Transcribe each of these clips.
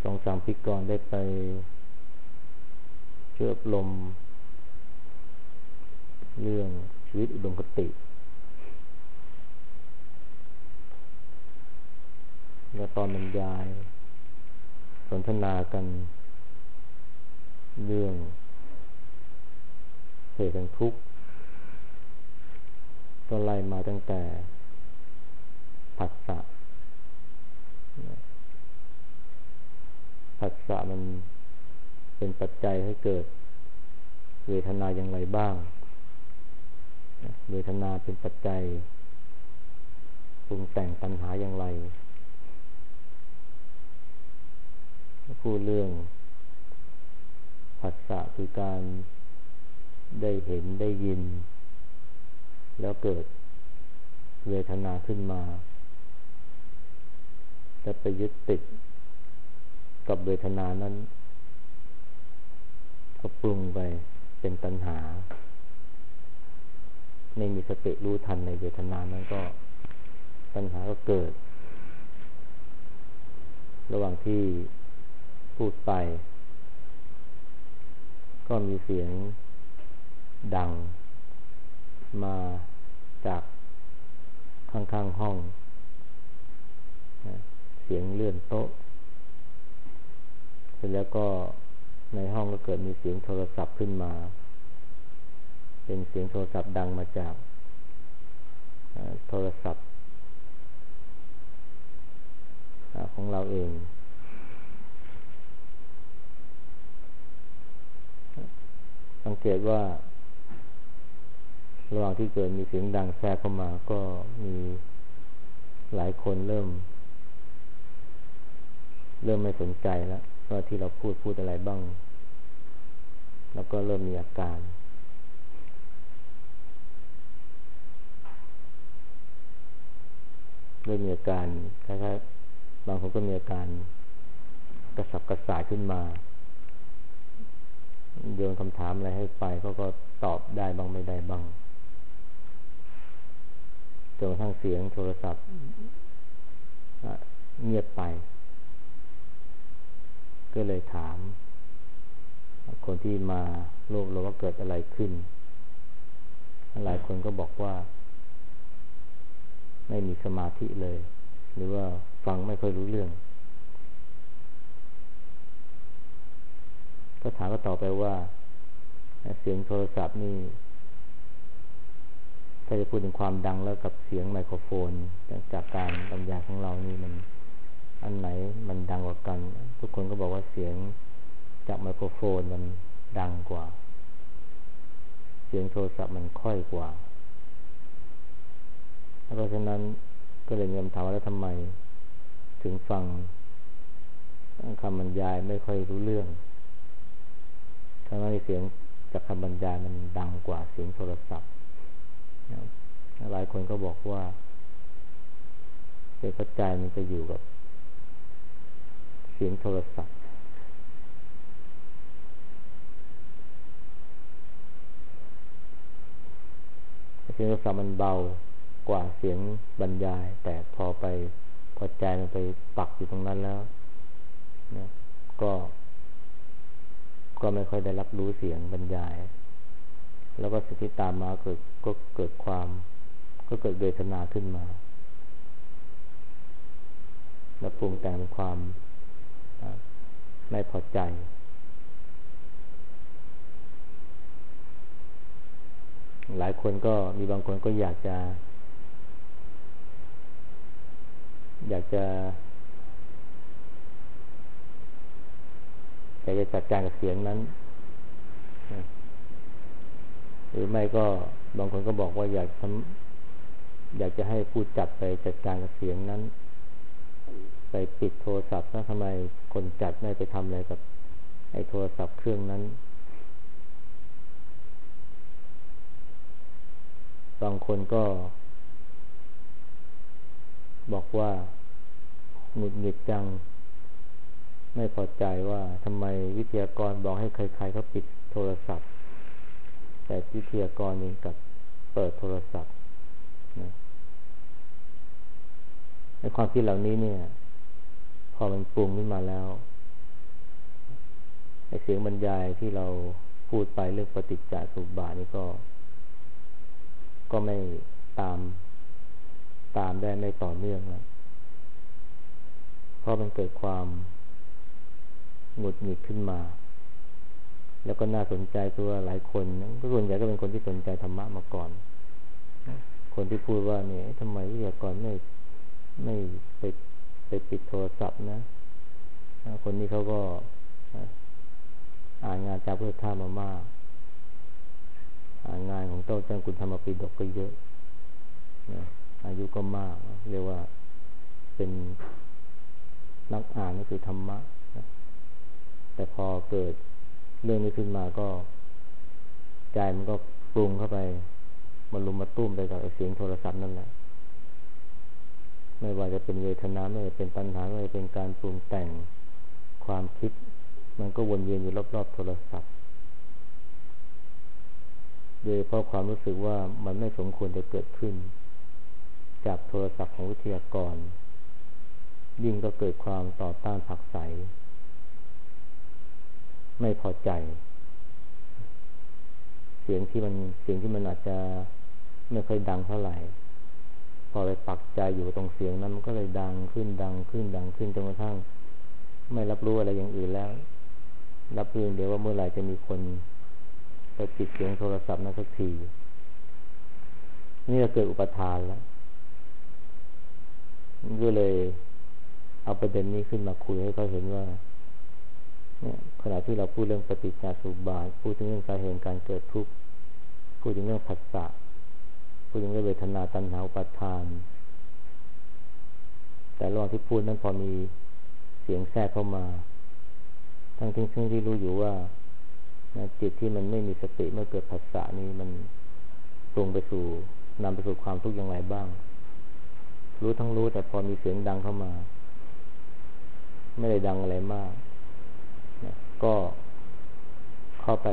2-3 ปีก่อนได้ไปเชื่ออบรมเรื่องชีวิตอุดมคติและตอนบรรยายสนทนากันเรื่องเหตุแห่งทุกข์ก็ไล่มาตั้งแต่ผัสสะมันเป็นปัจจัยให้เกิดเวทนาอย่างไรบ้างเวทนาเป็นปัจจัยปรุงแต่งปัญหาอย่างไรพูดเรื่องผัสสะคือการได้เห็นได้ยินแล้วเกิดเวทนาขึ้นมาจะไปยึดติดกับเวทนานั้นก็ปรุงไปเป็นตัณหาไม่มีสติรู้ทันในเวทนานั้นก็ตัณหาก็เกิดระหว่างที่พูดไปก็มีเสียงดังมาจากข้างๆห้องเสียงเลื่อนโต๊ะเสร็จแล้วก็ในห้องก็เกิดมีเสียงโทรศัพท์ขึ้นมาเป็นเสียงโทรศัพท์ดังมาจากโทรศัพท์ของเราเองสังเกตว่าระหว่างที่เกิดมีเสียงดังแทรกเข้ามาก็มีหลายคนเริ่มไม่สนใจแล้วว่าที่เราพูดอะไรบ้างแล้วก็เริ่มมีอาการคล้ายๆบางคนก็มีอาการกระสับกระส่ายขึ้นมาโยนคำถามอะไรให้ไปเขาก็ตอบได้บ้างไม่ได้บ้างจนกระทั่งเสียงโทรศัพท์เงียบไปก็เลยถามคนที่มาโลกเราว่าเกิดอะไรขึ้นหลายคนก็บอกว่าไม่มีสมาธิเลยหรือว่าฟังไม่ค่อยรู้เรื่องก็ถามก็ตอบไปว่าเสียงโทรศัพท์นี่ถ้าจะพูดถึงความดังแล้วกับเสียงไมโครโฟนจากการบรรยายของเรานี่มันอันไหนมันดังกว่ากันทุกคนก็บอกว่าเสียงจากไมโครโฟนมันดังกว่าเสียงโทรศัพท์มันค่อยกว่าเพราะฉะนั้นก็เลยมีคำถามว่าแล้วทำไมถึงฟังคำบรรยายไม่ค่อยรู้เรื่องทั้งนั้นเสียงจากคำบรรยายมันดังกว่าเสียงโทรศัพท์หลายคนก็บอกว่าเป็นปัจจัยมันจะอยู่กับเสียงโทรศัพท์เสียงโทรศัพท์มันเบากว่าเสียงบรรยายแต่พอใจมันไปปักอยู่ตรงนั้นแล้วนะก็ไม่ค่อยได้รับรู้เสียงบรรยายแล้วก็สิ่งที่ตามมาก็เกิดเวทนาขึ้นมาแล้วปรุงแต่งความไม่พอใจหลายคนก็มีบางคนก็อยากจะจัดการกับเสียงนั้นหรือไม่ก็บางคนก็บอกว่าอยากจะให้ผู้จัดไปจัดการกับเสียงนั้นไปปิดโทรศัพท์แล้วทำไมคนจัดไม่ไปทำอะไรกับไอ้โทรศัพท์เครื่องนั้นบางคนก็บอกว่าหงุดหงิดจังไม่พอใจว่าทำไมวิทยากรบอกให้ใครๆเขาปิดโทรศัพท์แต่วิทยากรเองกับเปิดโทรศัพท์นะในความคิดเหล่านี้เนี่ยพอมันปรุงขึ้นมาแล้วเสียงบรรยายที่เราพูดไปเรื่องปฏิจจสมุปบาทนี่ก็ไม่ตามได้ไม่ต่อเนื่องแล้วเพราะมันเกิดความหงุดหงิดขึ้นมาแล้วก็น่าสนใจคือว่าหลายคนก็ส่วนใหญ่ก็เป็นคนที่สนใจธรรมะมาก่อนคนที่พูดว่าเนี่ยทำไมวิทยากรไม่ไปปิดโทรศัพท์นะคนนี้เขาก็อ่านงานจากพุทธทาสมามากอ่านงานของเจ้าคุณธรรมปิฎกก็เยอะนะอายุก็มากเรียกว่าเป็นนักอ่านก็คือธรรมะนะแต่พอเกิดเรื่องนี้ขึ้นมาก็ใจมันก็ปรุงเข้าไปมันลุมมาตุ้มไปกับเสียงโทรศัพท์นั่นแหละไม่ว่าจะเป็นเวทนาไม่ว่าจะเป็นปัญหาไม่ว่าจะเป็นการปรุงแต่งความคิดมันก็วนเวียนอยู่รอบๆโทรศัพท์โดยเพราะความรู้สึกว่ามันไม่สมควรจะเกิดขึ้นจากโทรศัพท์ของวิทยากรยิ่งก็เกิดความต่อต้านผักใสไม่พอใจเสียงที่มันอาจจะไม่ค่อยดังเท่าไหร่พอไปปักใจอยู่ตรงเสียงนั้นมันก็เลยดังขึ้นจนกระทั่งไม่รับรู้อะไรอย่างอื่นแล้วรับรู้เดียวว่าเมื่อไหร่จะมีคนไปปิดเสียงโทรศัพท์นั้นสักทีนี่ก็เกิดอุปทานแล้วก็เลยเอาประเด็นนี้ขึ้นมาคุยให้เขาเห็นว่าเนี่ยขณะที่เราพูดเรื่องปฏิจจสมุปบาทพูดถึงเรื่องสาเหตุการเกิดทุกข์พูดถึงเรื่องผัสสะพูดถึงเรื่องเวทนาตัณหาอุปาทานแต่ระหว่างที่พูดนั้นพอมีเสียงแทรกเข้ามาทั้งที่รู้อยู่ว่าจิตที่มันไม่มีสติเมื่อเกิดผัสสะนี้มันนำไปสู่ความทุกข์อย่างไรบ้างรู้แต่พอมีเสียงดังเข้ามาไม่ได้ดังอะไรมากก็เข้า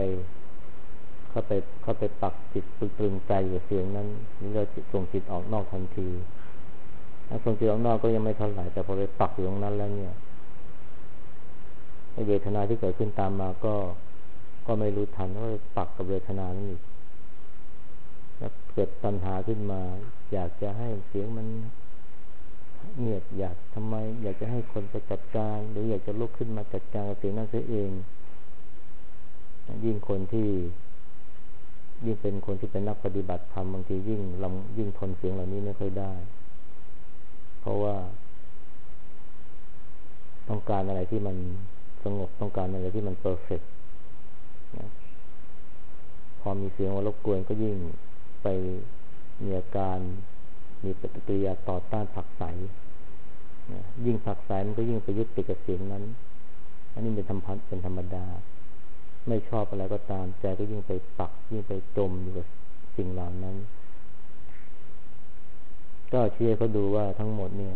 ไปปักจิตตรึงใจอยู่เสียงนั้นนี่เราส่งจิตออกนอกทันทีส่งจิตออกนอกก็ยังไม่เท่าไหร่แต่พอไปปักอยู่ตรงนั้นแล้วเนี่ยเวทนาที่เกิดขึ้นตามมาก็ไม่รู้ทันว่าปักกับเวทนานั้นอีกแล้วเกิดปัญหาขึ้นมาอยากจะให้เสียงมันเงียบอยากจะให้คนไปจัดการหรืออยากจะลุกขึ้นมาจัดการกับเสียงนั้นเสียเองยิ่งเป็นคนที่เป็นนักปฏิบัติธรรมบางทียิ่งทนเสียงเหล่านี้ไม่ค่อยได้เพราะว่าต้องการอะไรที่มันสงบต้องการอะไรที่มันเพอร์เฟกต์พอมีเสียงมารบกวนก็ยิ่งไปมีอาการมีปฏิกิริยาต่อต้านผักใสยิ่งผักใสมันก็ยิ่งไปยึดติดกับเสียงนั้นอันนี้เป็นธรรมดาไม่ชอบอะไรก็ตามใจก็ยิ่งไปปักยิ่งไปจมอยู่กับสิ่งเหล่านั้นก็ชี้ให้เขาดูว่าทั้งหมดเนี่ย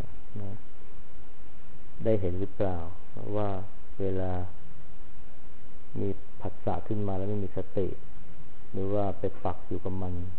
ได้เห็นหรือเปล่าว่าเวลามีผัสสะขึ้นมาแล้วไม่มีสติหรือว่าไปปักอยู่กับ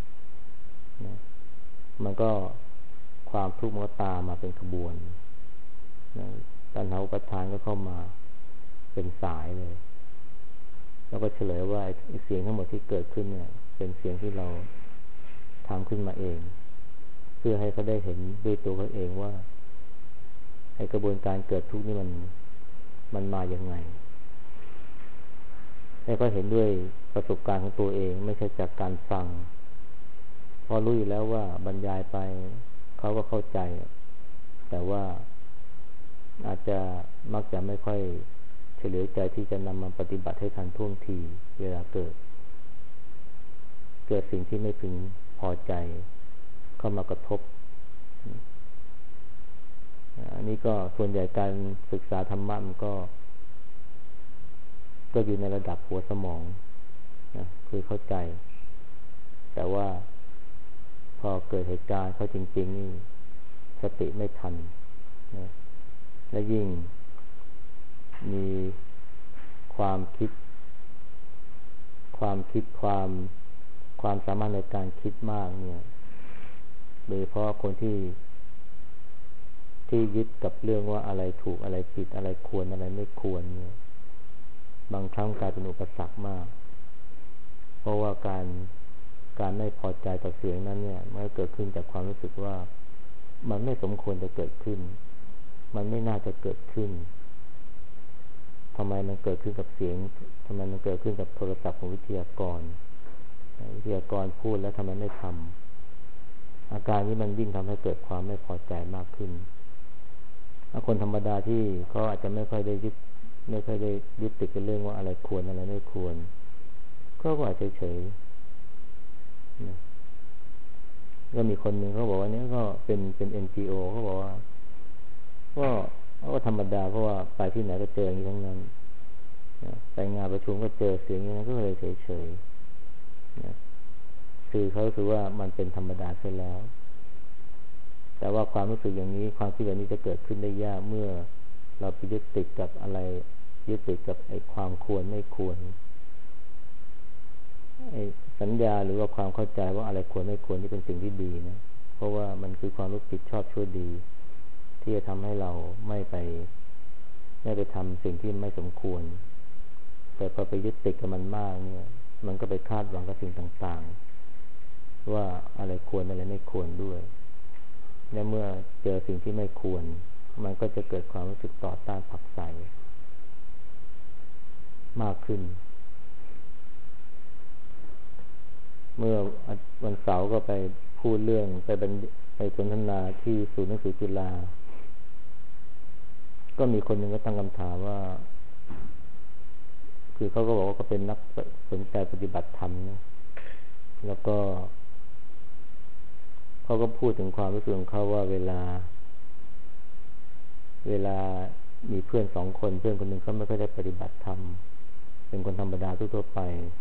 มันก็ความทุกข์มันก็ตามมาเป็นขบวนตัณหาอุปาทานก็เข้ามาเป็นสายเลยแล้วก็เฉลยว่าเสียงทั้งหมดที่เกิดขึ้นเนี่ยเป็นเสียงที่เราทำขึ้นมาเองเพื่อให้เขาได้เห็นด้วยตัวเขาเองว่าไอ้กระบวนการเกิดทุกข์นี่มันมาอย่างไงแล้วก็เห็นด้วยประสบการณ์ของตัวเองไม่ใช่จากการฟังพอรู้อยู่แล้วว่าบรรยายไปเขาก็เข้าใจแต่ว่าอาจจะมักจะไม่ค่อยเฉลียวใจที่จะนำมาปฏิบัติให้ทันท่วงทีเวลาเกิดสิ่งที่ไม่พึงพอใจเข้ามากระทบอันนี้ก็ส่วนใหญ่การศึกษาธรรมะมันก็อยู่ในระดับหัวสมองคือเข้าใจแต่ว่าพอเกิดเหตุการณ์เข้าจริงๆนี่สติไม่ทันและยิ่งมีความสามารถในการคิดมากเนี่ยโดยเฉพาะคนที่ยึดกับเรื่องว่าอะไรถูกอะไรผิดอะไรควรอะไรไม่ควรเนี่ยบางครั้งกลายเป็นอุปสรรคมากเพราะว่าการไม่พอใจต่อเสียงนั้นเนี่ยมันเกิดขึ้นจากความรู้สึกว่ามันไม่สมควรจะเกิดขึ้นมันไม่น่าจะเกิดขึ้นทำไมมันเกิดขึ้นกับเสียงทำไมมันเกิดขึ้นกับโทรศัพท์ของวิทยากรพูดแล้วทำไมไม่ทำอาการนี้มันยิ่งทำให้เกิดความไม่พอใจมากขึ้นถ้าคนธรรมดาที่เขาอาจจะไม่ค่อยได้ยึดติดกับเรื่องว่าอะไรควรอะไรไม่ควรก็อาจเฉยๆก็มีคนหนึ่งเขาบอกว่าเนี่ยก็เป็น NGO เขาบอกว่าก็ธรรมดาเพราะว่าไปที่ไหนก็เจออย่างนี้ทั้งนั้นไปงานประชุมก็เจอเสียงอย่างนี้ก็เลยเฉยๆคือเขาถือว่ามันเป็นธรรมดาเสียแล้วแต่ว่าความรู้สึกอย่างนี้ความคิดแบบนี้จะเกิดขึ้นได้ยากเมื่อเราไปยึดติดกับอะไรยึดติดกับไอ้ความควรไม่ควรไอ้สัญญาหรือว่าความเข้าใจว่าอะไรควรไม่ควรที่เป็นสิ่งที่ดีนะเพราะว่ามันคือความรู้ผิดชอบชั่วดีที่จะทำให้เราไม่ไปทำสิ่งที่ไม่สมควรแต่พอไปยึดติดกับมันมากเนี่ยมันก็ไปคาดหวังกับสิ่งต่างๆว่าอะไรควรอะไรไม่ควรด้วยและเมื่อเจอสิ่งที่ไม่ควรมันก็จะเกิดความรู้สึกต่อต้านผักใสมากขึ้นเมื่อวันเสาร์ก็ไปพูดเรื่องไปสนทนาที่ศูนย์หนังสือจุฬาก็มีคนหนึ่งก็ตั้งคำถามว่าคือเขาก็บอกว่าเขาเป็นนักสนใจปฏิบัติธรรมนะแล้วก็เขาก็พูดถึงความรู้สึกของเขาว่าเวลามีเพื่อน2 คนเพื่อนคนหนึ่งเขาไม่ค่อยได้ปฏิบัติธรรมเป็นคนธรรมดาทั่วๆไป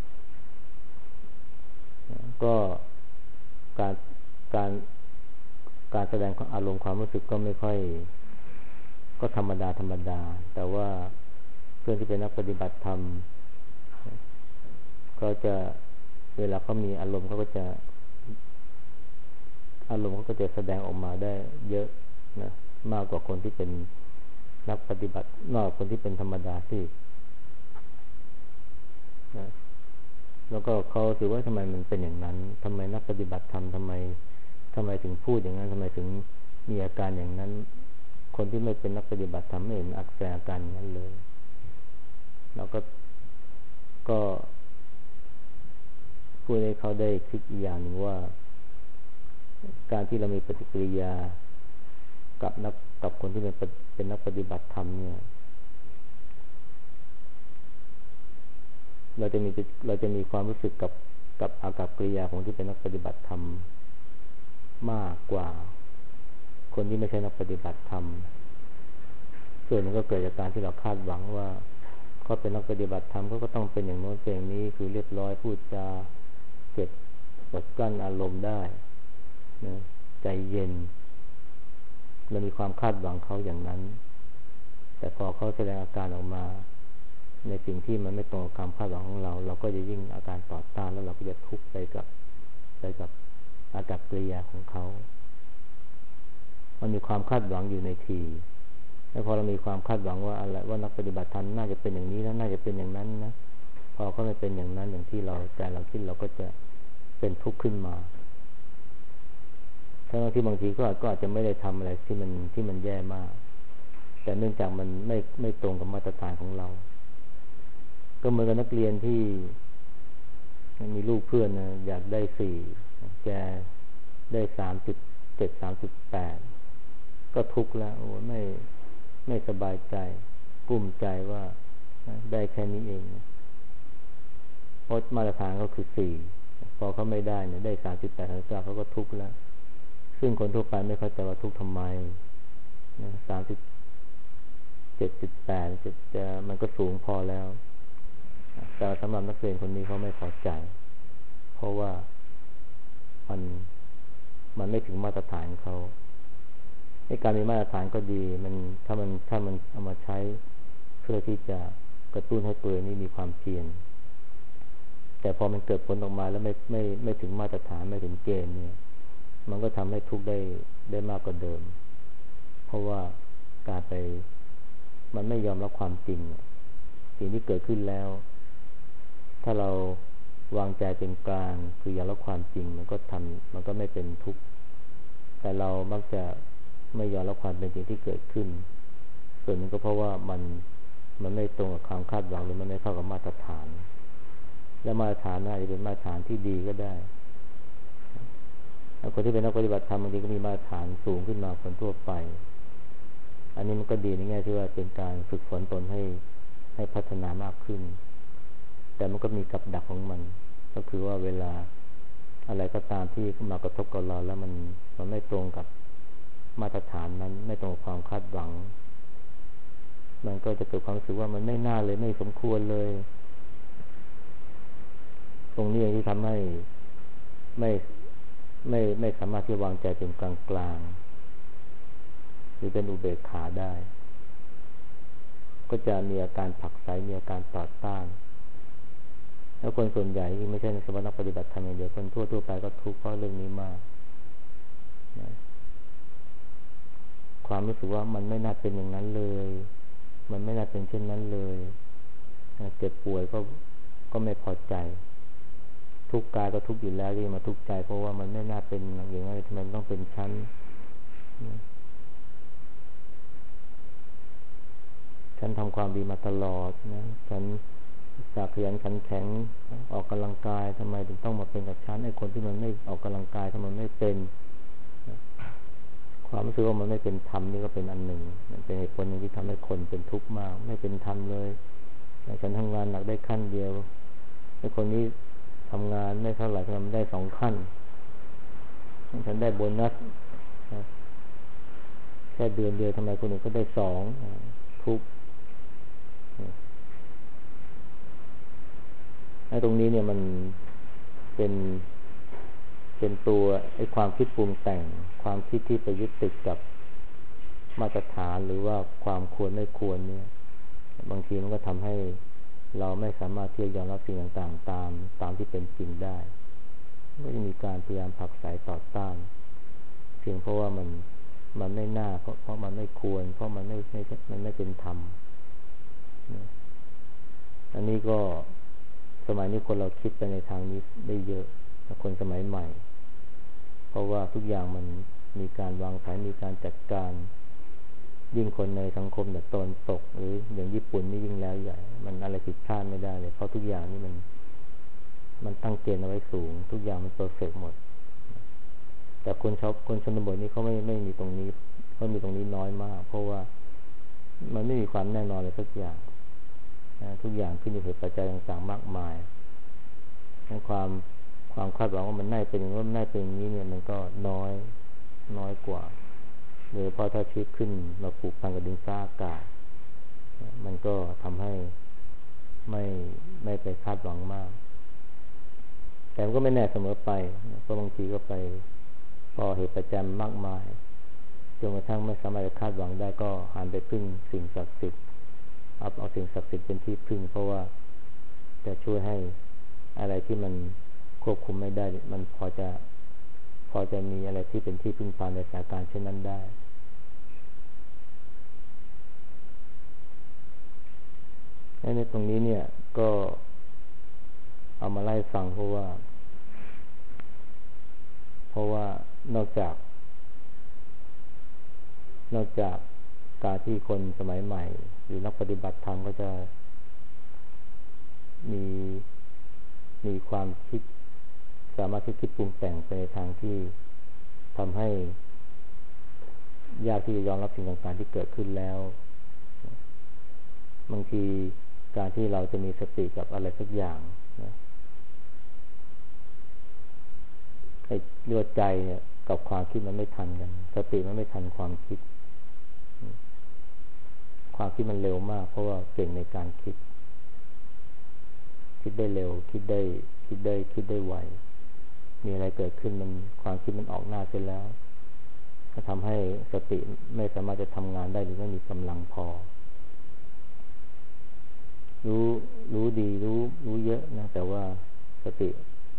ก็การแสดงอารมณ์ความรู้สึกก็ไม่ค่อยก็ธรรมดาแต่ว่าเพื่อนที่เป็นนักปฏิบัติธรรมก็จะเวลาเขามีอารมณ์เขาก็จะแสดงออกมาได้เยอะนะมากกว่าคนที่เป็นนักปฏิบัตินอกคนที่เป็นธรรมดาที่นะแล้วก็เขาถือว่าทำไมมันเป็นอย่างนั้นทำไมนักปฏิบัติธรรมทำไมถึงพูดอย่างนั้นทำไมถึงมีอาการอย่างนั้นคนที่ไม่เป็นนักปฏิบัติธรรมไม่เห็นแสดงอาการนั้นเลยเราก็พูดให้เขาได้คิดอีกอย่างหนึ่งว่าการที่เรามีปฏิกิริยากับคนที่เป็นนักปฏิบัติธรรมเนี่ยเราจะมีความรู้สึกกับอากัปกิริยาของที่เป็นนักปฏิบัติธรรมมากกว่าคนที่ไม่ใช่นักปฏิบัติธรรมส่วนนึงก็เกิดจากการที่เราคาดหวังว่าเขาเป็นนักปฏิบัติธรรมก็ต้องเป็นอย่างโน้นเป็นอย่างนี้คือเรียบร้อยพูดจาเก็บอดกลั้นอารมณ์ได้นะใจเย็นเรามีความคาดหวังเขาอย่างนั้นแต่พอเขาแสดงอาการออกมาในสิ่งที่มันไม่ตรงกับความคาดหวังของเราก็จะยิ่งอาการต่อต้านแล้วเราก็จะทุกข์ไปกับอากัปกิริยาของเขามันมีความคาดหวังอยู่ในทีแล้วพอเรามีความคาดหวังว่าอะไรว่านักปฏิบัติธรรมน่าจะเป็นอย่างนี้นะน่าจะเป็นอย่างนั้นนะพอเขาไม่เป็นอย่างนั้นอย่างที่ใจเราคิดเราก็จะเป็นทุกข์ขึ้นมาทั้งที่บางทีก็อาจจะไม่ได้ทำอะไรที่มันแย่มากแต่เนื่องจากมันไม่ตรงกับมาตรฐานของเราก็เหมือนกับนักเรียนที่มีลูกเพื่อนนะอยากได้4แกได้3.7 3.8ก็ทุกข์แล้วโอ้ไม่สบายใจกุ้มใจว่าได้แค่นี้เองเพราะมาตรฐานเขาคือ4พอเขาไม่ได้เนี่ยได้ 3.8 3.9เขาก็ทุกข์แล้วซึ่งคนทั่วไปไม่เข้าใจว่าทุกข์ทำไม3.7.8มันก็สูงพอแล้วแต่สำหรับนักเรียนคนนี้เขาไม่พอใจเพราะว่ามันไม่ถึงมาตรฐานเขาในการมีมาตรฐานก็ดีมันถ้ามันเอามาใช้เพื่อที่จะกระตุ้นให้ตัวนี้มีความเพียรแต่พอมันเกิดผลออกมาแล้วไม่ถึงมาตรฐานไม่ถึงเกณฑ์เนี่ยมันก็ทำให้ทุกข์ได้มากกว่าเดิมเพราะว่ามันไม่ยอมรับความจริงสิ่งที่เกิดขึ้นแล้วถ้าเราวางใจเป็นกลางคือยอมรับความจริงมันก็ไม่เป็นทุกข์แต่เรามักจะไม่ยอมรับความเป็นจริงที่เกิดขึ้นส่วนหนึ่งก็เพราะว่ามันไม่ตรงกับความคาดหวังหรือมันไม่เข้ากับมาตรฐานและมาตรฐานนั้นอาจจะเป็นมาตรฐานที่ดีก็ได้คนที่เป็นนักปฏิบัติธรรมบางทีก็มีมาตรฐานสูงขึ้นมาคนทั่วไปอันนี้มันก็ดีในแง่ที่ว่าเป็นการฝึกฝนตนให้พัฒนามากขึ้นแต่มันก็มีกับดักของมันก็คือว่าเวลาอะไรก็ตามที่มากระทบกับเราแล้วมันไม่ตรงกับมาตรฐานนั้นไม่ตรงกับความคาดหวังมันก็จะเกิดความรู้สึกว่ามันไม่น่าเลยไม่สมควรเลยตรงนี้เองที่ทำให้ไม่สามารถที่จะวางใจเป็นกลางกลางหรือเป็นอุเบกขาได้ก็จะมีอาการผลักไสมีอาการต่อต้านแล้วคนส่วนใหญ่ที่ไม่ใช่ในสมณปฏิบัติธรรมอย่างเดียวคนทั่วไปก็ทุกข์เพราะเรื่องนี้มากนะความรู้สึกว่ามันไม่น่าเป็นอย่างนั้นเลยมันไม่น่าเป็นเช่นนั้นเลยเจ็บป่วยก็ไม่พอใจทุกข์กายก็ทุกข์อยู่แล้วที่มาทุกข์ใจเพราะว่ามันไม่น่าเป็นอย่างนั้นทำไมต้องเป็นชั้นฉันทำความดีมาตลอดนะฉันสาขยันขันแข็งออกกำลังกายทำไมถึงต้องมาเป็นกับฉันไอ้คนที่มันไม่ออกกำลังกายทำไมไม่เป็นความรู้สึกว่ามันไม่เป็นธรรมนี่ก็เป็นอันหนึ่งเป็นเหตุผลหนึ่งที่ทำให้คนเป็นทุกข์มากไม่เป็นธรรมเลยฉันทำงานหนักได้ขั้นเดียวไอ้คนนี้ทำงานไม่เท่าไหร่ทำได้2 ขั้นฉันได้โบนัสแค่เดือนเดียวทำไมคนอื่นก็ได้2ทุกข์ไอ้ตรงนี้เนี่ยมันเป็นตัวไอ้ความคิดปรุงแต่งความคิดที่ไปยึดติดกับมาตรฐานหรือว่าความควรไม่ควรเนี่ยบางทีมันก็ทำให้เราไม่สามารถที่จะยอมรับสิ่งต่างๆตามที่เป็นจริงได้ก็จะมีการพยายามผลักไสต่อต้านเพียงเพราะว่ามันไม่น่าเพราะมันไม่ควรเพราะมันไม่เป็นธรรมอันนี้ก็สมัยนี้คนเราคิดไปในทางนี้ได้เยอะคนสมัยใหม่เพราะว่าทุกอย่างมันมีการวางแผนมีการจัดการยิ่งคนในสังคมแบบตะวันตกหรืออย่างญี่ปุ่นนี่ยิ่งแล้วใหญ่มันอะไรผิดพลาดไม่ได้เลยเพราะทุกอย่างนี่มันตั้งเกณฑ์เอาไว้สูงทุกอย่างมันเพอร์เฟกต์หมดแต่คนชนบทนี่เขาไม่มีตรงนี้เขามีตรงนี้น้อยมากเพราะว่ามันไม่มีความแน่นอนเลยทุกอย่างทุกอย่างขึ้นอยู่กับปัจจัยต่างๆมากมายทั้งความคาดหวังว่ามันน่าเป็นอย่างนั้นน่าเป็นอย่างนี้เนี่ยมันก็น้อยกว่าโดยเฉพาะถ้าชีวิตขึ้นมาผูกพันกับดินฟ้าอากาศมันก็ทำให้ไม่ไปคาดหวังมากแต่มันก็ไม่แน่เสมอไปเพราะบางทีก็ไปพอเหตุปัจจัยมากมายจนกระทั่งไม่สามารถจะคาดหวังได้ก็หันไปพึ่งสิ่งศักดิ์สิทธิ์เอาสิ่งศักดิ์สิทธิ์เป็นที่พึ่งเพราะว่าจะช่วยให้อะไรที่มันควบคุมไม่ได้มันพอจะมีอะไรที่เป็นที่พึ่งพาในสถานการณ์เช่นนั้นได้ในตรงนี้เนี่ยก็เอามาไล่ฟังเพราะว่านอกจากการที่คนสมัยใหม่หรือนักปฏิบัติธรรมก็จะมีความคิดสามารถที่คิดปรุงแต่งไปในทางที่ทำให้ยากที่จะยอมรับสิ่งต่างๆที่เกิดขึ้นแล้วบางทีการที่เราจะมีสติกับอะไรสักอย่างนะไอ้เลือดใจเนี่ยกับความคิดมันไม่ทันกันสติมันไม่ทันความคิดมันเร็วมากเพราะว่าเก่งในการคิดได้เร็วคิดได้ไวมีอะไรเกิดขึ้นมันความคิดมันออกหน้าเสร็จแล้วก็ทำให้สติไม่สามารถจะทำงานได้หรือไม่มีกำลังพอรู้ดีรู้เยอะนะแต่ว่าสติ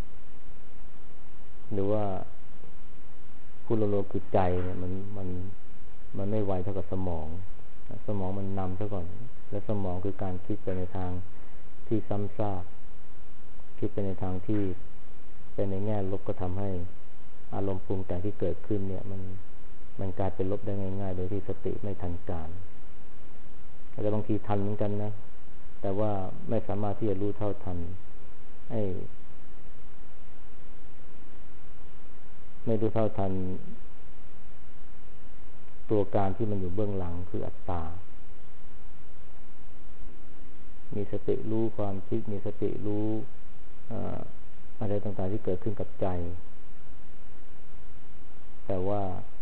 หรือว่าผู้โลคือใจเนี่ยมันไม่ไวเท่ากับสมองสมองมันนำซะก่อนและสมองคือการคิดไปในทางที่ซ้ำซากคิดไปในทางที่เป็นในแง่ลบก็ทำให้อารมณ์ปรุงแต่งที่เกิดขึ้นเนี่ยมันกลายเป็นลบได้ง่ายๆโดยที่สติไม่ทันการแต่บางทีทันเหมือนกันนะแต่ว่าไม่สามารถที่จะรู้เท่าทันไม่รู้เท่าทันตัวการที่มันอยู่เบื้องหลังคืออัตตามีสติรู้ความคิดมีสติรู้อะไรต่างๆที่เกิดขึ้นกับใจแต่ว่า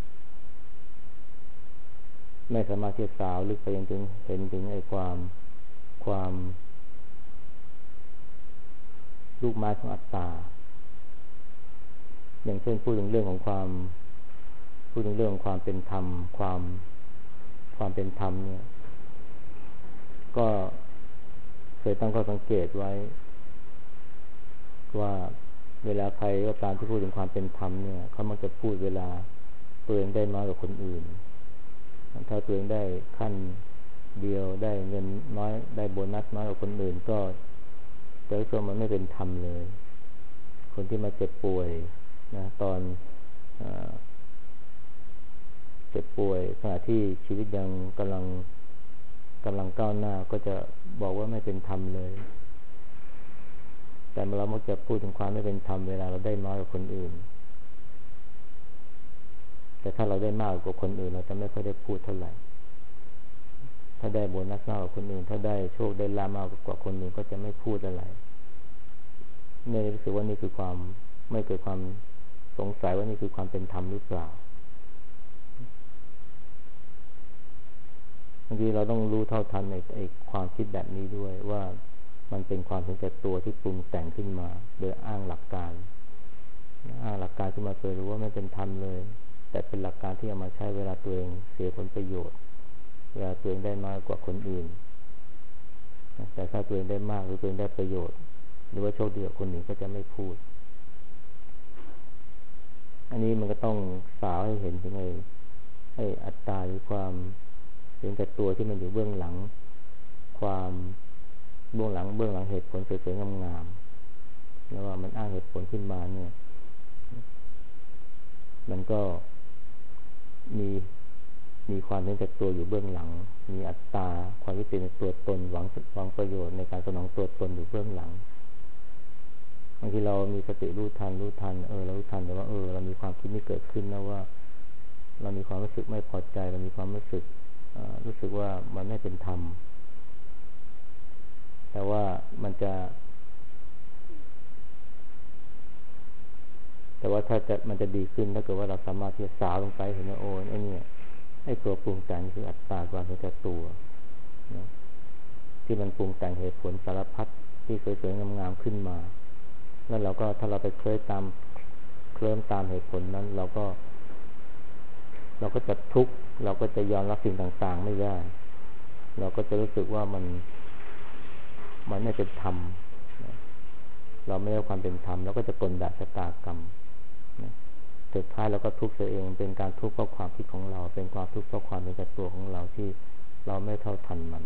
ไม่สามารถที่จะสาวลึกไปยังถึงเห็นถึงไอ้ความลูกไม้ของอัตตาอย่างเช่นพูดถึงเรื่องของความเป็นธรรมความเป็นธรรมเนี่ยก็เคยตั้งข้อสังเกตไว้ว่าเวลาใครก็ตามที่พูดถึงความเป็นธรรมเนี่ยเขามักจะพูดเวลาตัวเองได้น้อยกว่าคนอื่นถ้าตัวเองได้ขั้นเดียวได้เงินน้อยได้โบนัสน้อยกว่าคนอื่นก็จะรู้สึกมันไม่เป็นธรรมเลยคนที่มาเจ็บป่วยนะตอนเจ็บป่วยขณะที่ชีวิตยังกำลังก้าวหน้าก็จะบอกว่าไม่เป็นธรรมเลยแต่เรามักจะพูดถึงความไม่เป็นธรรมเวลาเราได้น้อยกว่าคนอื่นแต่ถ้าเราได้มากกว่าคนอื่นเราจะไม่ค่อยได้พูดเท่าไหร่ถ้าได้โบนัสมากกว่าคนอื่นถ้าได้โชคได้ลาภมากกว่าคนอื่นก็จะไม่พูดอะไรไม่รู้สึกว่านี่คือความไม่เกิดความสงสัยว่านี่คือความเป็นธรรมหรือเปล่าบางทีเราต้องรู้เท่าทันในความคิดแบบนี้ด้วยว่ามันเป็นความเห็นแก่ตัวที่ปรุงแต่งขึ้นมาโดยอ้างหลักการขึ้นมาเคยรู้ว่าไม่เป็นธรรมเลยแต่เป็นหลักการที่เอามาใช้เวลาตัวเองเสียผลประโยชน์เวลาตัวเองได้มากกว่าคนอื่นแต่ถ้าตัวเองได้มากหรือตัวเองได้ประโยชน์หรือว่าโชคดีกว่าคนอื่นก็จะไม่พูดอันนี้มันก็ต้องสาวให้เห็นถึงไอ้อัตตาหรือความเห็นแก่ตัวที่มันอยู่เบื้องหลังความเบื้องหลังเหตุผลสวยๆงามๆแล้วว่ามันอ้างเหตุผลขึ้นมาเนี่ยมันก็มีความเห็นแก่ตัวอยู่เบื้องหลังมีอัตตาความที่เป็นตัวตนหวังประโยชน์ในการสนองตัวตนอยู่เบื้องหลังบางทีเรามีสติรู้ทันเรารู้ทันแต่ว่าเรามีความคิดนี้เกิดขึ้นนะว่าเรามีความรู้สึกไม่พอใจเรามีความรู้สึกว่ามันไม่เป็นธรรมแต่ว่ามันจะมันจะดีขึ้นถ้าเกิดว่าเราสามารถที่จะสาวลงไปเห็นว่าไอ้ตัวปรุงแต่งคืออัตตาความเป็นตัวนะที่มันปรุงแต่งเหตุผลสารพัดที่สวยๆงามๆขึ้นมาแล้วเราก็ถ้าเราไปเคลิ้มตามเหตุผลนั้นเราก็จะทุกข์เราก็จะยอมรับสิ่งต่างๆไม่ได้เราก็จะรู้สึกว่ามันไม่เป็นธรรมเราไม่ได้ความเป็นธรรมเราก็จะกลด่าชะตากรรมสุดท้ายเราก็ทุกข์เองเป็นการทุกข์เพราะความคิดของเราเป็นความทุกข์เพราะความเป็นตัวของเราที่เราไม่เท่าทันมัน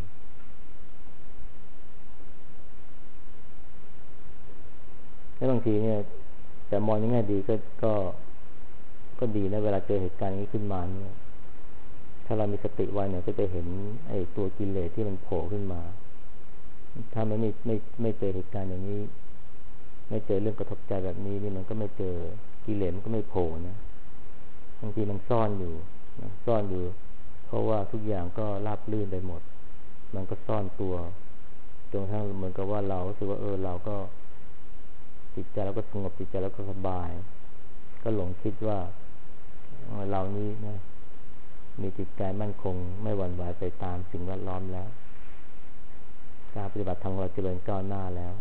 และบางทีเนี่ยแต่มองในแง่ดีก็ดีนะเวลาเจอเหตุการณ์นี้ขึ้นมาเนี่ยถ้าเรามีสติไว้เนี่ยก็จะเห็นไอ้ตัวกิเลสที่มันโผล่ขึ้นมาถ้าไม่เจอเหตุการณ์อย่างนี้ไม่เจอเรื่องกระทบใจแบบนี้นี่มันก็ไม่เจอกิเลสมันก็ไม่โผล่นะบางทีมันซ่อนอยู่เพราะว่าทุกอย่างก็ราบรื่นไปหมดมันก็ซ่อนตัวจนกระทั่งเหมือนกับว่าเรารู้สึกว่าเราก็จิตใจเราก็สงบจิตใจเราก็สบายก็หลงคิดว่าเรานี้นะมีจิตใจมั่นคงไม่หวั่นไหวไปตามสิ่งแวดล้อมแล้วการปฏิบัติธรรมเราเจริญก้าวหน้าแล้ว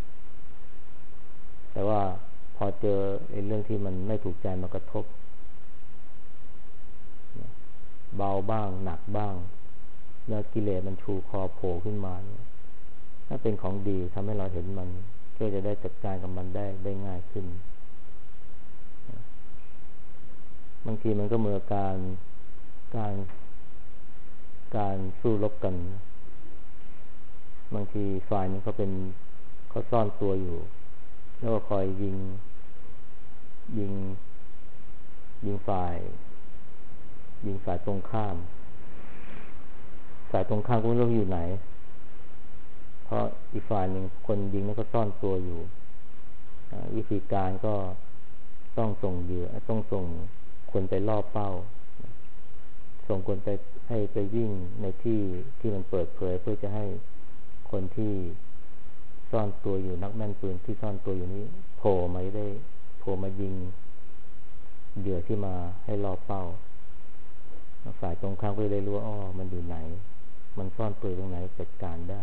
แต่ว่าพอเจอเรื่องที่มันไม่ถูกใจมากระทบเบาบ้างหนักบ้างแล้วกิเลสมันชูคอโผล่ขึ้นมาถ้าเป็นของดีทำให้เราเห็นมันก็จะได้จัดการกับมันได้ง่ายขึ้นบางทีมันก็เหมือนการการสู้รบกันบางทีฝ่ายนึงเขาซ่อนตัวอยู่แล้วก็คอยยิงยิงฝ่ายตรงข้ามฝ่ายตรงข้ามก็ไม่รู้อยู่ไหนเพราะอีกฝ่ายหนึ่งคนยิงนั้นก็ซ่อนตัวอยู่วิธีการก็ต้องส่งเหยื่อต้องส่งคนไปล่อเป้าส่งคนไปให้ไปวิ่งในที่มันเปิดเผยเพื่อจะให้คนที่ซ่อนตัวอยู่นักแม่นปืนที่ซ่อนตัวอยู่นี้โผล่มายิงเหยื่อที่มาให้ล่อเป้าฝ่ายตรงข้ามก็เลยรู้ว่ามันอยู่ไหนมันซ่อนตัวตรงไหนจัดการได้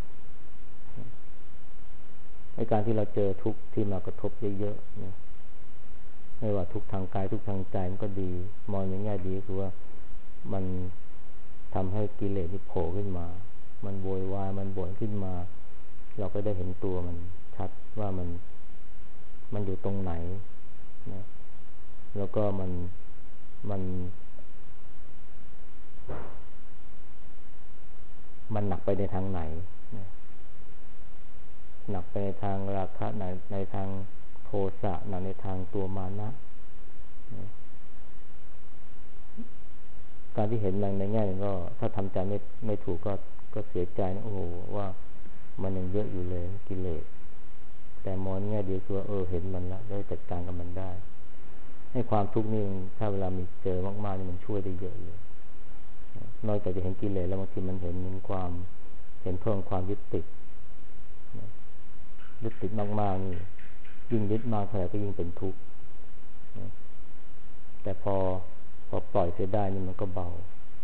ในการที่เราเจอทุกข์ที่มากระทบเยอะๆนะไม่ว่าทุกข์ทางกายทุกข์ทางใจมันก็ดีมองในแง่ดีคือว่ามันทำให้กิเลสที่โผล่ขึ้นมามันโวยวายมันบ่นขึ้นมาเราก็ได้เห็นตัวมันชัดว่ามันอยู่ตรงไหนนะแล้วก็มันหนักไปในทางไหนนะหนักไปในทางราคะในทางโทสะหนักในทางตัวมานะนะการที่เห็นในแง่นึงก็ถ้าทำใจไม่ถูกก็เสียใจนะโอ้โหว่ามันยังเยอะอยู่เลยกิเลสแต่มองแง่ดีคือเห็นมันแล้วได้จัดการกับมันได้ให้ความทุกข์นี่ถ้าเวลามีเจอมากๆนี่มันช่วยได้เยอะเลยนอกจากจะเห็นกิเลสแล้วบางทีมันเห็นเพิ่มความยึดติดมากๆนี่ยิ่งยึดมากเท่าไหร่ก็ยิ่งเป็นทุกข์แต่พอปล่อยเสียได้นี่มันก็เบา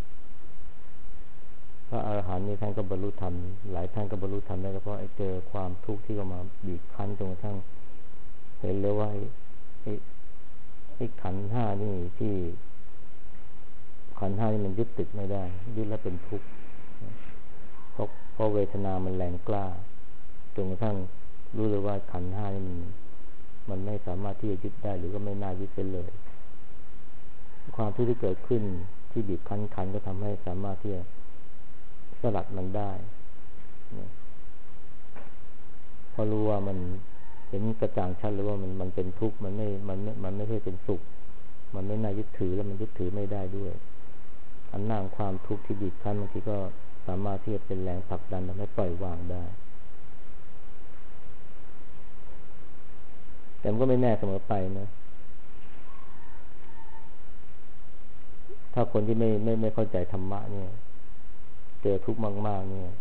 พระอรหันต์นี่ท่านก็บรรลุธรรมหลายท่านก็บรรลุธรรมได้เพราะเจอความทุกข์ที่เข้ามาบีบคั้นจนกระทั่งเห็นเลยว่าไอ้ขันธ์ห้านี่ที่ขันธ์ห้านี่มันยึดติดไม่ได้ยึดแล้วเป็นทุกข์เพราะเวทนามันแรงกล้าจนกระทั่งรู้เลยว่าขันธ์ห้านี่มันไม่สามารถที่จะยึดได้หรือก็ไม่น่ายึดเลยความทุกข์ที่เกิดขึ้นที่บีบคั้นขันธ์ก็ทำให้สามารถที่จะสลัดมันได้พอรู้ว่ามันเห็นกระจ่างชัดเลยว่ามันเป็นทุกข์มันไม่ใช่เป็นสุขมันไม่น่ายึดถือแล้วมันยึดถือไม่ได้ด้วยอำนาจความทุกข์ที่บีบคั้นบางทีก็สามารถที่จะเป็นแรงผลักดันทำให้ปล่อยวางได้แต่มันก็ไม่แน่เสมอไปนะถ้าคนที่ไม่เข้าใจธรรมะเนี่ยเจอทุกข์มากๆเนี่ย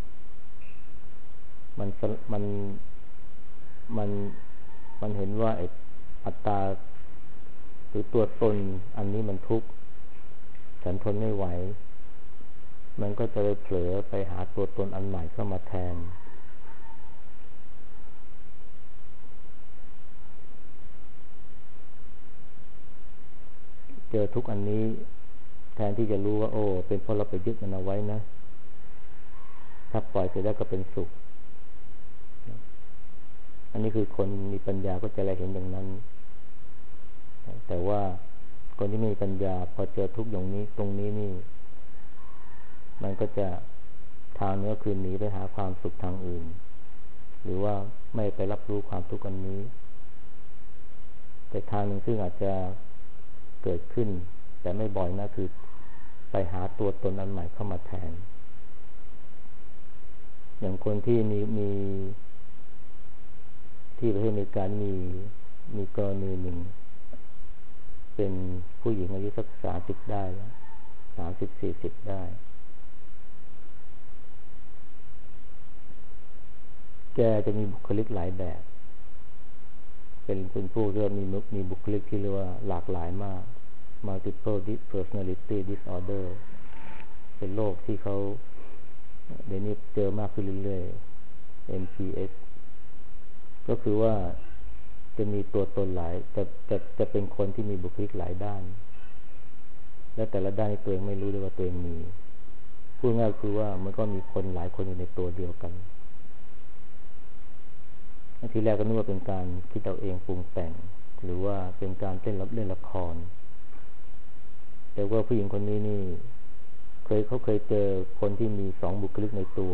มันเห็นว่าไอ้อัตตาหรือตัวตนอันนี้มันทุกข์ฉันทนไม่ไหวมันก็จะไปเผลอไปหาตัวตนอันใหม่เข้ามาแทนเจอทุกข์อันนี้แทนที่จะรู้ว่าเป็นเพราะเราไปยึดมันเอาไว้นะถ้าปล่อยเสร็จแล้วก็เป็นสุขอันนี้คือคนมีปัญญาก็จะเห็นอย่างนั้นแต่ว่าคนที่ไม่มีปัญญาพอเจอทุกข์อย่างนี้ตรงนี้นี่มันก็จะทางนี้ก็คือหนีไปหาความสุขทางอื่นหรือว่าไม่ไปรับรู้ความทุกข์อันนี้แต่ทางหนึ่งซึ่งอาจจะเกิดขึ้นแต่ไม่บ่อยนะคือไปหาตัวตนอันใหม่เข้ามาแทนอย่างคนที่มีที่ประเทศอเมริกามีกรณีหนึ่งเป็นผู้หญิงอายุสัก30ได้แล้ว30-40ได้แกจะมีบุคลิกหลายแบบเป็นผู้เรียกมีบุคลิกที่เรียกว่าหลากหลายมาก multiple personality disorder เป็นโรคที่เขาเดี๋ยวนี้เจอมากขึ้นเรื่อยๆ MPS ก็คือว่าจะมีตัวตนหลายจะเป็นคนที่มีบุคลิกหลายด้านและแต่ละด้านตัวเองไม่รู้ด้วยว่าตัวเองมีพูดง่ายคือว่ามันก็มีคนหลายคนอยู่ในตัวเดียวกันทีแรกก็นึกว่าเป็นการคิดเอาเองปรุงแต่งหรือว่าเป็นการเล่นละครแต่ว่าผู้หญิงคนนี้นี่เขาเคยเจอคนที่มีสองบุคลิกในตัว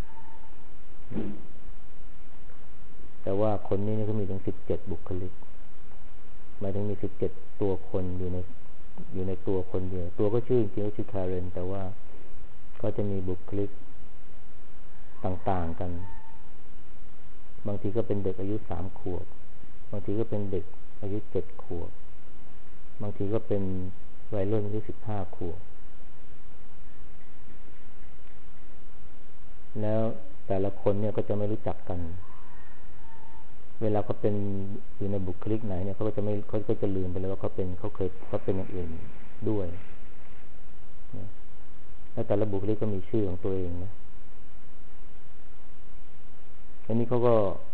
แต่ว่าคนนี้เขามีถึง17บุคลิกหมายถึงมี17ตัวคนอยู่ในตัวคนเดียวตัวก็ชื่อจริงๆก็ชื่อคาเรนแต่ว่าก็จะมีบุคลิกต่างๆกันบางทีก็เป็นเด็กอายุ3 ขวบบางทีก็เป็นเด็กอายุ7 ขวบบางทีก็เป็นวัยรุ่นอายุ15 ขวบแล้วแต่ละคนเนี่ยก็จะไม่รู้จักกันเวลาเขาเป็นอยู่ในบุคลิกไหนเนี่ยเขาก็จะลืมไปเลยว่าเขาเป็นอย่างอื่นด้วยแล้วแต่ละบุคลิกก็มีชื่อของตัวเองนะอันนี้เขาก็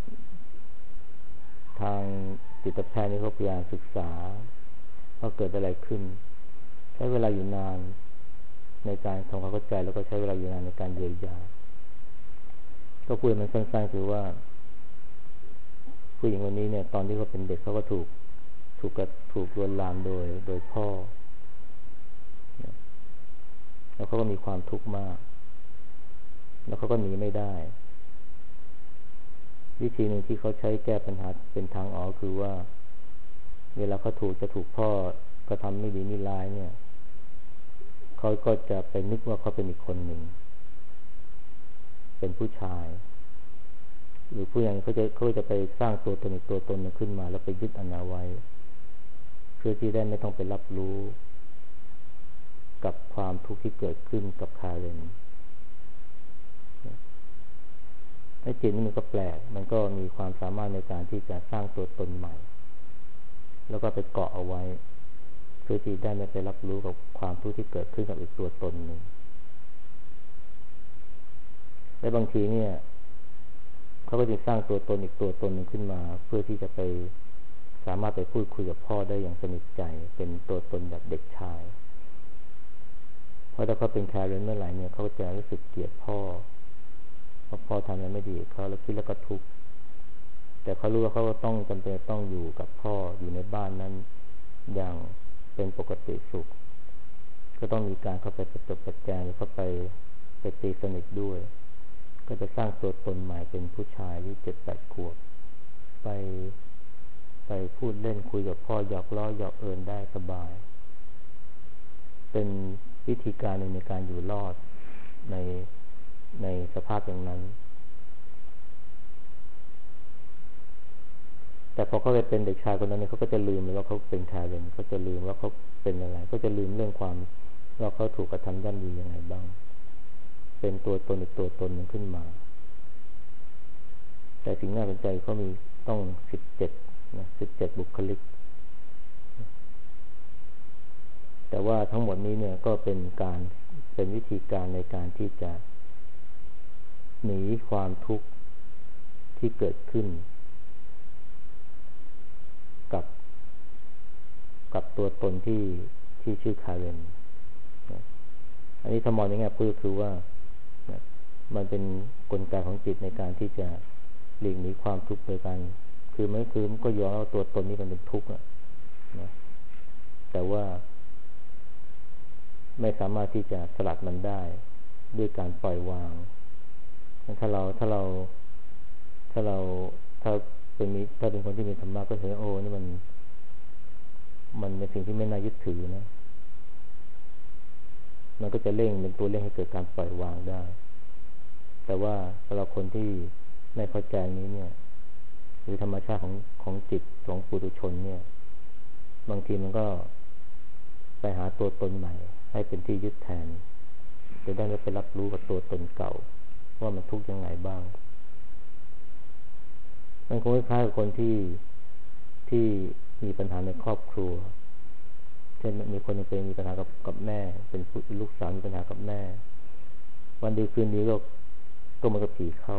ทางจิตแพทย์นี่เขาพยายามศึกษาว่าเกิดอะไรขึ้นใช้เวลาอยู่นานในการทำความเข้าใจแล้วก็ใช้เวลาอยู่นานในการเยียวยาก็พูดมันสั้นๆคือว่าผู้หญิงคนนี้เนี่ยตอนที่เขาเป็นเด็กเขาก็ถูกลวนลามโดยพ่อแล้วเขาก็มีความทุกข์มากแล้วเขาก็หนีไม่ได้วิธีหนึ่งที่เขาใช้แก้ปัญหาเป็นทางออกคือว่าเวลาเขาถูกพ่อกระทำไม่ดีไม่ร้ายเนี่ยเขาก็จะไปนึกว่าเขาเป็นอีกคนหนึ่งเป็นผู้ชายหรือผู้ใหญ่เขาจะไปสร้างตัวตนอีกตัวตนนึงขึ้นมาแล้วไปยึดอันนั้นไว้เพื่อที่ได้ไม่ต้องไปรับรู้กับความทุกข์ที่เกิดขึ้นกับคาเรนไอ้จิตนี่มันก็แปลกมันก็มีความสามารถในการที่จะสร้างตัวตนใหม่แล้วก็ไปเกาะเอาไว้เพื่อที่ได้ไม่ไปรับรู้กับความทุกข์ที่เกิดขึ้นกับอีกตัวตนหนึ่งและบางทีเนี่ยเขาก็จะสร้างตัวตนอีกตัวตนหนึ่งขึ้นมาเพื่อที่จะไปสามารถไปพูดคุยกับพ่อได้อย่างสนิทใจเป็นตัวตนแบบเด็กชายเพราะถ้าเขาเป็นคาเรนเมื่อไหร่เนี่ยเขาจะรู้สึกเกลียดพ่อเพราะพ่อทำอะไรไม่ดีเขาแล้วคิดแล้วก็ทุกข์แต่เขารู้ว่าเขาต้องจำเป็นต้องอยู่กับพ่ออยู่ในบ้านนั้นอย่างเป็นปกติสุขก็ต้องมีการเข้าไปประจบประแจงหรือเข้าไปตีสนิทด้วยก็จะสร้างตัวตนใหม่เป็นผู้ชายอายุ7-8 ขวบไปพูดเล่นคุยกับพ่อหยอกล้อหยอกเอิญได้สบายเป็นวิธีการหนึ่งในการอยู่รอดในสภาพอย่างนั้นแต่พอเขาไปเป็นเด็กชายคนนั้นเนี่ยเขาก็จะลืมเลยว่าเขาเป็นคาเรนเขาจะลืมว่าเขาเป็นอะไรก็จะลืมเรื่องความว่าเขาถูกกระทำย่ำยียังไงบ้างเป็นตัวตนอีกตัวตนหนึ่งขึ้นมาแต่สิ่งน่าสนใจเขามีต้อง17บุคลิกแต่ว่าทั้งหมดนี้เนี่ยก็เป็นวิธีการในการที่จะหนีความทุกข์ที่เกิดขึ้นกับตัวตนที่ชื่อคาเรนอันนี้ถ้ามองอย่างนี้พูดคือว่ามันเป็นกลไกของจิตในการที่จะหลีกหนีความทุกข์โดยการมันก็ยอมรับตัวตนนี้มันเป็นทุกข์นะแต่ว่าไม่สามารถที่จะสลัดมันได้ด้วยการปล่อยวางถ้าเป็นคนที่มีธรรมะก็เห็นโอ้นี่มันเป็นสิ่งที่ไม่น่ายึดถือนะมันก็จะเป็นตัวเร่งให้เกิดการปล่อยวางได้แต่ว่าสำหรับคนที่ไม่เข้าใจนี้เนี่ยหรือธรรมชาติของจิตของปุถุชนเนี่ยบางทีมันก็ไปหาตัวตนใหม่ให้เป็นที่ยึดแทนจะได้ไม่ไปรับรู้กับตัวตนเก่าว่ามันทุกข์ยังไงบ้างมันคงคล้ายๆกับคนที่มีปัญหาในครอบครัวเช่นมีคนนึงเป็นมีปัญหากับแม่เป็นลูกสาวมีปัญหากับแม่วันดีคืนดีก็มันก็ผีเข้า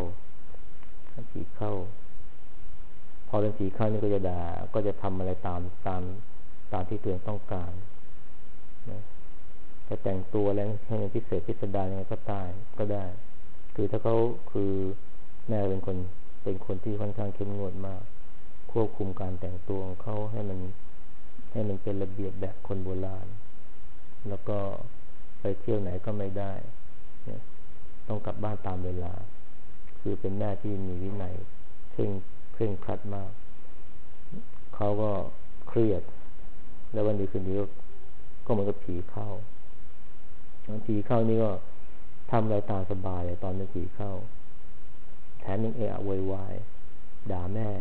พอเป็นผีเข้านี่ก็จะด่าก็จะทำอะไรตามที่ตัวเองต้องการนะจะแต่งตัวอะไรให้มันพิเศษพิสดารยังไงก็ได้คือถ้าเขาคือแม่เป็นคนที่ค่อนข้างเข้มงวดมากควบคุมการแต่งตัวของเขาให้มันเป็นระเบียบแบบคนโบราณแล้วก็ไปเที่ยวไหนก็ไม่ได้เนี่ยต้องกลับบ้านตามเวลาคือเป็นแม่ที่มีวินัยเคร่งครัดมากเขาก็เครียดแล้ววันนี้คืนนี้ก็เหมือนกับผีเข้านี่ก็ทำอะไรตามสบายตอนนี้ผีเข้าแถมยังโวยวายด่าแม่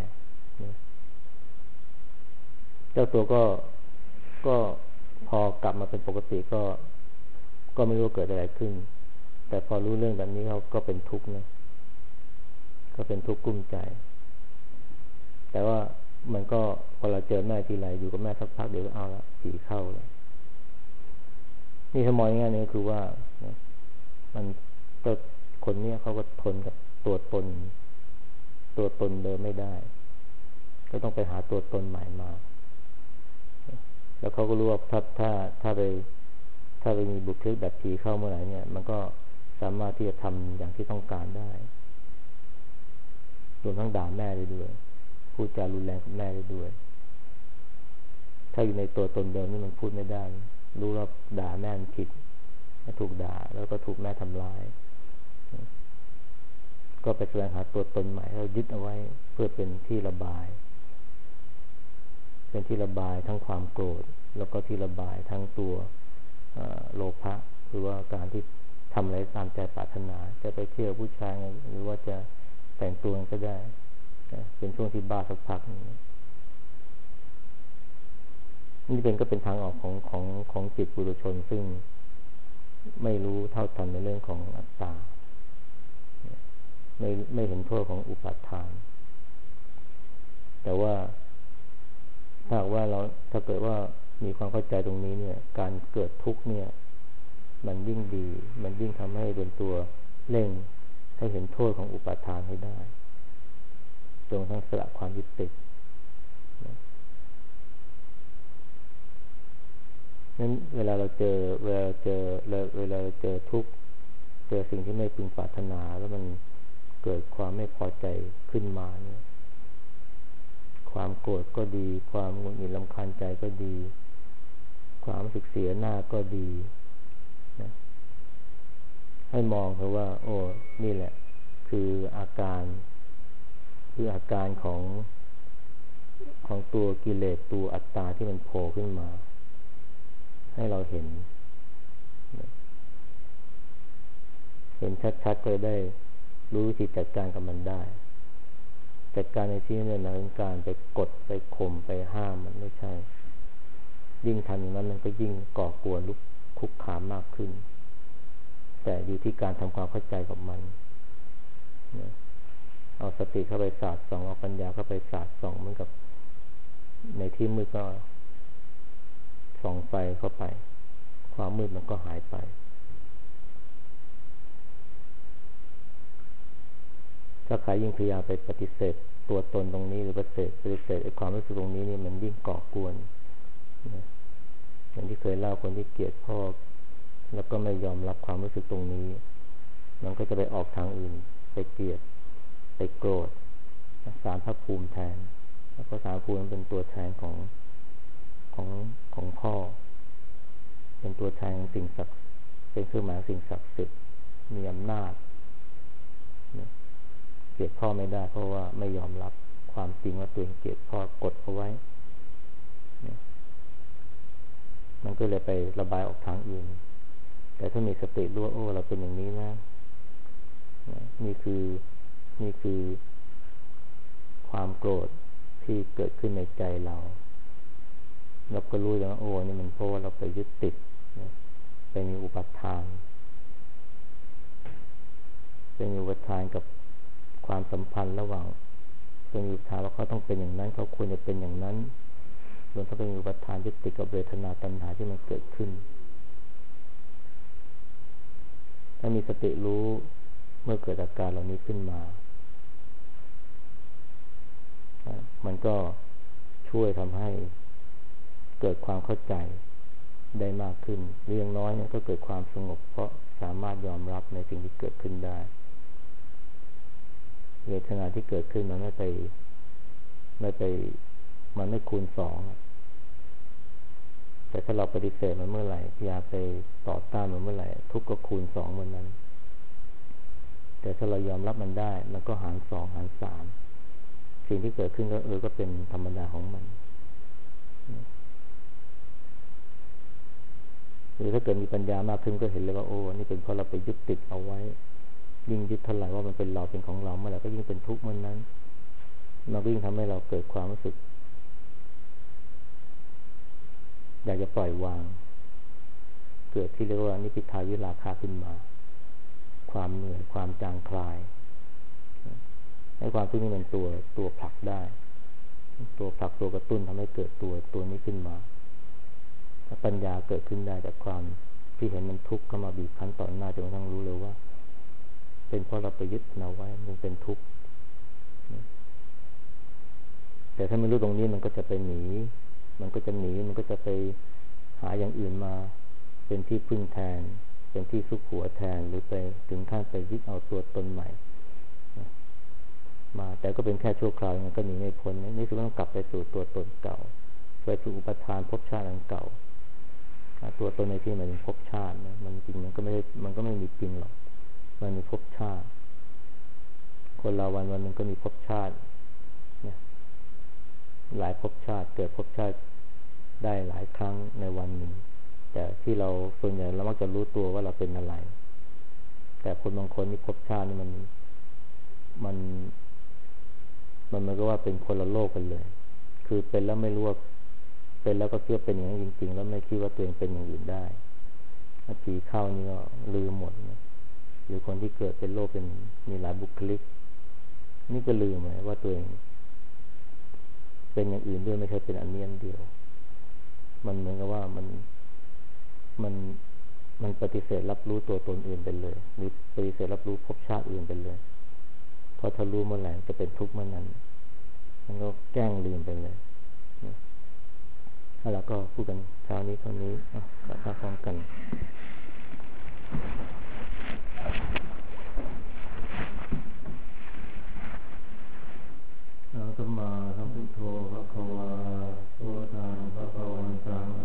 เจ้าตัวก็พอกลับมาเป็นปกติก็ไม่รู้ว่าเกิดอะไรขึ้นแต่พอรู้เรื่องแบบนี้เขาก็เป็นทุกข์นะก็เป็นทุกข์กุ้มใจแต่ว่ามันก็พอเราเจอแม่ทีไรอยู่กับแม่สักพักเดี๋ยวก็เอาละผีเข้าแล้วนี่ถ้ามองง่ายๆนี่ก็คือว่ามันก็คนนี้เขาก็ทนกับตัวตนเดิมไม่ได้ก็ต้องไปหาตัวตนใหม่มาแล้วเขาก็รู้ว่าถ้าไปมีบุคลิกแบบผีเข้าเมื่อไหร่เนี่ยมันก็สามารถที่จะทำอย่างที่ต้องการได้รวมทั้งด่าแม่ได้ด้วยพูดจารุนแรงกับแม่ได้ด้วยถ้าอยู่ในตัวตนเดิมนี่มันพูดไม่ได้รู้ว่าด่าแม่มันผิดถูกด่าแล้วก็ถูกแม่ทำร้ายก็ไปแสวงหาตัวตนใหม่แล้วยึดเอาไว้เพื่อเป็นที่ระบายทั้งความโกรธแล้วก็ที่ระบายทั้งตัวโลภะหรือว่าการที่ทำอะไรตามใจปรารถนาจะไปเที่ยวผู้ชายหรือว่าจะแต่งตัวก็ได้เป็นช่วงที่บ้าสักพักนี่ก็เป็นทางออกของจิตปุถุชนซึ่งไม่รู้เท่าทันในเรื่องของอัตตาไม่เห็นโทษของอุปาทานแต่ว่าถ้าเกิดว่ามีความเข้าใจตรงนี้เนี่ยการเกิดทุกข์เนี่ยมันยิ่งดีมันยิ่งทำให้เป็นตัวเร่งให้เห็นโทษของอุปาทานให้ได้จนทั้งสละความยึดติดนั้นเวลาเราเจอทุกข์เจอสิ่งที่ไม่พึงปรารถนาแล้วมันเกิดความไม่พอใจขึ้นมาเนี่ยความโกรธก็ดีความหงุดหงิดรำคาญใจก็ดีความรู้สึกเสียหน้าก็ดีนะให้มองเพราะว่าโอ้นี่แหละคืออาการของตัวกิเลสตัวอัตตาที่มันโผล่ขึ้นมาให้เราเห็นชัดๆก็ได้รู้วิธีจัดการกับมันได้จัดการในที่นี้นะเป็นการไปกดไปข่มไปห้ามมันไม่ใช่ยิ่งทำอย่างนั้นมันก็ยิ่งก่อกวนลุกคุกคามมากขึ้นแต่อยู่ที่การทำความเข้าใจกับมันเอาสติเข้าไปสาดส่องเอาปัญญาเข้าไปสาดส่องเหมือนกับในที่มืดก็ส่องไฟเข้าไปความมืดมันก็หายไปถ้าใครยิ่งพยายามไปปฏิเสธตัวตนตรงนี้หรือปฏิเสธความรู้สึกตรงนี้นี่มันยิ่งก่อกวนอย่างที่เคยเล่าคนที่เกลียดพ่อแล้วก็ไม่ยอมรับความรู้สึกตรงนี้มันก็จะไปออกทางอื่นไปเกลียดไปโกรธศาลพระภูมิแทนแล้วก็ศาลภูมิเป็นตัวแทนของพ่อเป็นตัวแทนของสิ่งศักดิ์เป็นเครื่องหมายสิ่งศักดิ์สิทธิ์มีอำนาจเกลียดพ่อไม่ได้เพราะว่าไม่ยอมรับความจริงว่าตัวเองเกลียดพ่อกดเอาไว้มันก็เลยไประบายออกทางอื่นแต่ถ้ามีสติรู้ว่าโอ้เราเป็นอย่างนี้นะนี่คือความโกรธที่เกิดขึ้นในใจเราก็รู้แล้วว่าโอ้นี่มันเพราะว่าเราไปยึดติดไปมีอุปทานกับความสัมพันธ์ระหว่างเป็นอุปทานว่าเขาต้องเป็นอย่างนั้นเขาควรจะเป็นอย่างนั้นรวมทั้งเป็นอุปทานยึดติดกับเวทนาตัณหาที่มันเกิดขึ้นถ้ามีสติรู้เมื่อเกิดอาการเหล่านี้ขึ้นมามันก็ช่วยทำให้เกิดความเข้าใจได้มากขึ้นเรื่องน้อยเนี่ยก็เกิดความสงบเพราะสามารถยอมรับในสิ่งที่เกิดขึ้นได้เวทนาที่เกิดขึ้นมันมันไม่คูณสองแต่ถ้าเราปฏิเสธมันเมื่อไหร่พยายามไปต่อต้านมันเมื่อไหร่ทุกข์ก็คูณสองเมื่อนั้นแต่ถ้าเรายอมรับมันได้มันก็หารสองหารสามสิ่งที่เกิดขึ้นก็เป็นธรรมดาของมันหรือถ้าเกิดมีปัญญามากขึ้นก็เห็นเลยว่าโอ้นี่เป็นเพราะเราไปยึดติดเอาไว้ยิ่งยึดเท่าไหร่ว่ามันเป็นเราเป็นของเราเมื่อไหร่ก็ยิ่งเป็นทุกข์เมื่อนั้นมันก็ยิ่งทำให้เราเกิดความรู้สึกอยากจะปล่อยวางเกิดที่เรียกว่านิพพิทาวิราคะขึ้นมาความเหนื่อยความจางคลายให้ความทุกข์นี้เป็นตัวผลักได้ตัวผลักตัวกระตุ้นทำให้เกิดตัวนี้ขึ้นมาปัญญาเกิดขึ้นได้จากความที่เห็นมันทุกข์ก็มาบีบคั้นต่อหน้าจนกระทั่งรู้เลยว่าเป็นเพราะเราไปยึดเอาไว้มันเป็นทุกข์แต่ถ้าไม่รู้ตรงนี้มันก็จะไปหนีมันก็จะไปหาอย่างอื่นมาเป็นที่พึ่งแทนเป็นที่ซุกหัวแทนหรือไปถึงขั้นไปยึดเอาตัวตนใหม่มาแต่ก็เป็นแค่ชั่วคราวมันก็หนีไม่พ้นนี่คือต้องกลับไปสู่ตัวตนเก่าไปสู่อุปทานภพชาติอันเก่าตัวตนในที่มันเป็นภพชาตินะมันจริงมันก็ไม่มีจริงหรอกมันมีภพชาติคนเราวันนึงก็มีภพชาติเนี่ยหลายภพชาติเกิดภพชาติได้หลายครั้งในวันหนึ่งแต่ที่เราส่วนใหญ่เรามักจะรู้ตัวว่าเราเป็นอะไรแต่คนบางคนนี่ภพชาตินี่มันเหมือนกับว่าเป็นคนละโลกกันเลยคือเป็นแล้วไม่รู้ว่าเป็นแล้วก็เชื่อเป็นอย่างนั้นจริงๆแล้วไม่คิดว่าตัวเองเป็นอย่างอื่นได้ผีเข้านี่ก็ลืมหมดนะหรือคนที่เกิดเป็นโรคเป็นมีหลายบุคลิกนี่ก็ลืมเลยว่าตัวเองเป็นอย่างอื่นด้วยไม่ใช่เป็นอันนี้อันเดียวมันเหมือนกับว่ามันปฏิเสธรับรู้ตัวตนอื่นไปเลยหรือปฏิเสธรับรู้ภพชาติอื่นไปเลยเพราะถ้ารู้เมื่อไหร่จะเป็นทุกข์เมื่อนั้นมันก็แกล้งลืมไปเลยแล้วเราก็พูดกันเช้านี้เท่านี้กลับมาพร้อมกันสัมมาสัมพุทโธภะคะวะโตอะระหะโตสัมมาสัมพุทธัง